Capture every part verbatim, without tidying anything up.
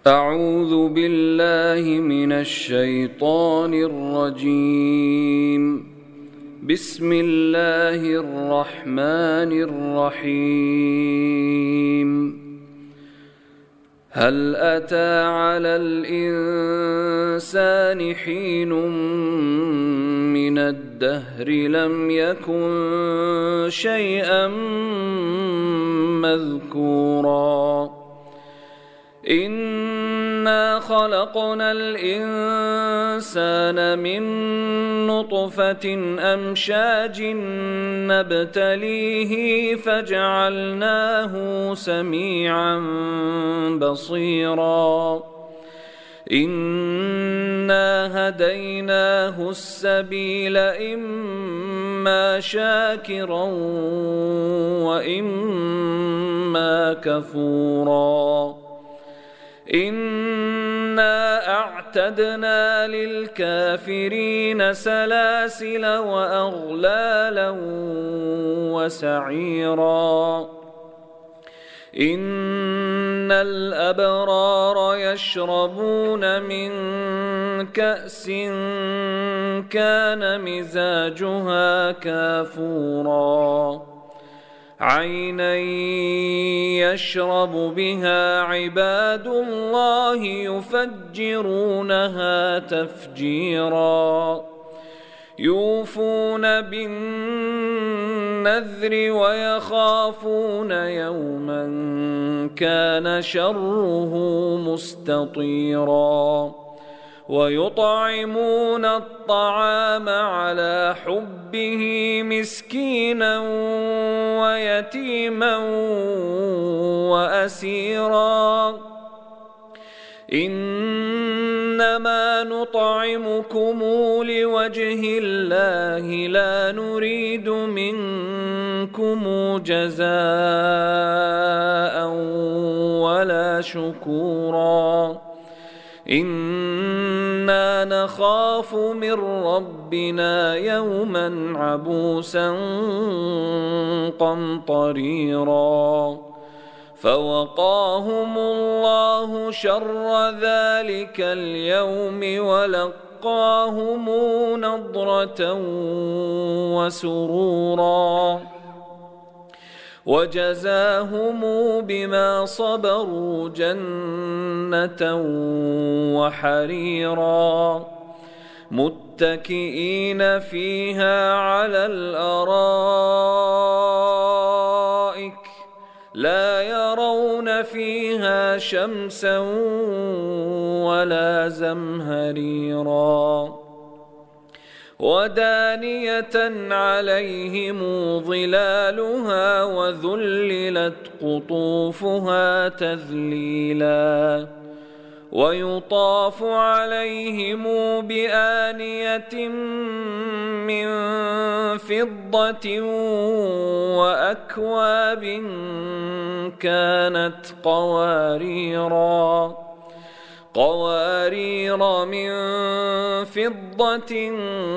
أعوذ بالله من الشيطان الرجيم. بسم الله الرحمن الرحيم. هل أتى على الإنسان حين من الدهر لم يكن شيئا مذكورا إنا خلقنا الإنسان من نطفة أمشاج نبتليه فجعلناه سميعا بصيرا إنا هديناه السبيل إما شاكرا وإما كفورا إنا أعتدنا للكافرين سلاسل وأغلالا وسعيرا إن الأبرار يشربون من كأس كان مزاجها كافورا عينا يشرب بها عباد الله يفجرونها تفجيرا يوفون بالنذر ويخافون يوما كان شره مستطيرا ويطعمون الطعام على حبه مسكينا ويتيما وأسيرا إنما نطعمكم لوجه الله لا نريد منكم جزاء ولا شكورا إنا نخاف من ربنا يوما عبوسا قمطريرا فوقاهم الله شر ذلك اليوم ولقاهم نضرة وسرورا وجزاهم بما صبروا جنة وحريرا متكئين فيها على الأرائك لا يرون فيها شمسا ولا زمهريرا ودانية عليهم ظلالها وذللت قطوفها تذليلا ويطاف عليهم بآنية من فضة وأكواب كانت قواريرا قوارير من فضة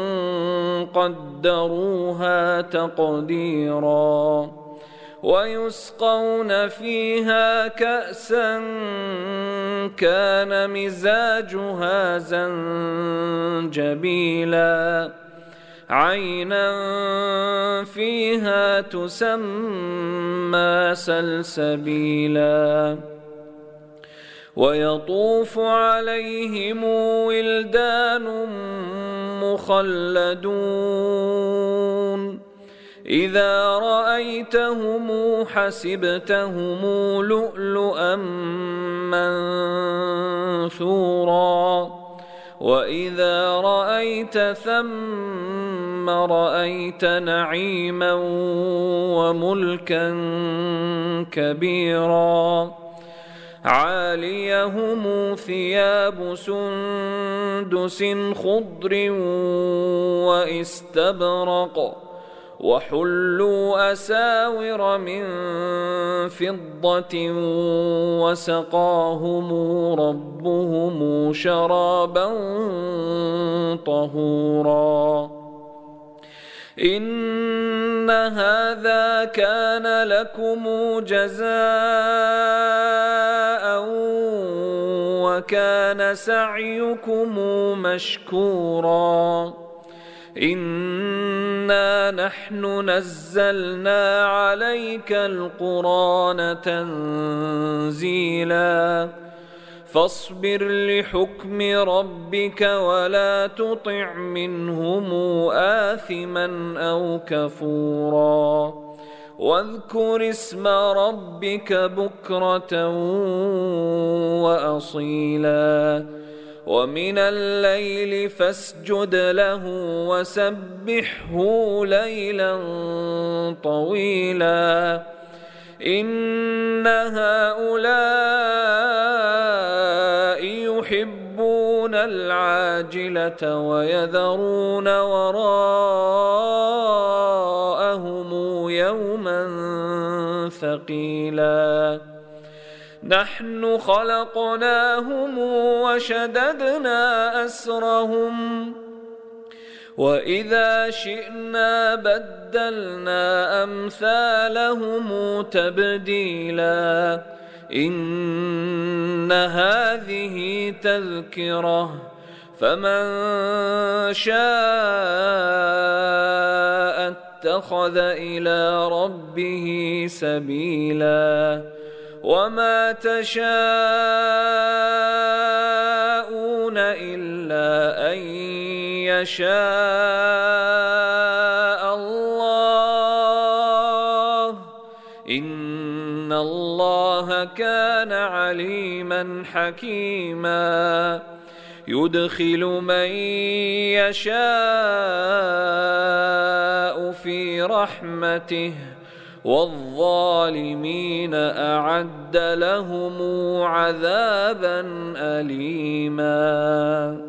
قدروها تقديرا ويسقون فيها كأسا كان مزاجها زنجبيلا عينا فيها تسمى سلسبيلا ويطوف عليهم ولدان مخلدون إذا رأيتهم حسبتهم لؤلؤا منثورا وإذا رأيت ثم رأيت نعيما وملكا كبيرا عاليهم ثياب سندس خضر واستبرق وحلوا أساور من فضة وسقاهم ربهم شرابا طهورا إن هذا كان لكم جزاء وكان سعيكم مشكورا إنا نحن نزلنا عليك القرآن تنزيلا فاصبر لحكم ربك ولا تطع منهم آثما أو كفورا واذكر اسم ربك بكرة وأصيلا ومن الليل فاسجد له وسبحه ليلا طويلا إن هؤلاء يحبون العاجلة ويذرون وراءهم يوما ثقيلا نحن خلقناهم وشددنا أسرهم وإذا شئنا بدلنا أمثالهم تبديلا إن هذه تذكرة فمن شاء اتخذ إلى ربه سبيلا وما تشاءون إلا أن يشاء الله إن الله كان عليما حكيما يدخل من يشاء في رحمته والظالمين أعد لهم عذابا أليما.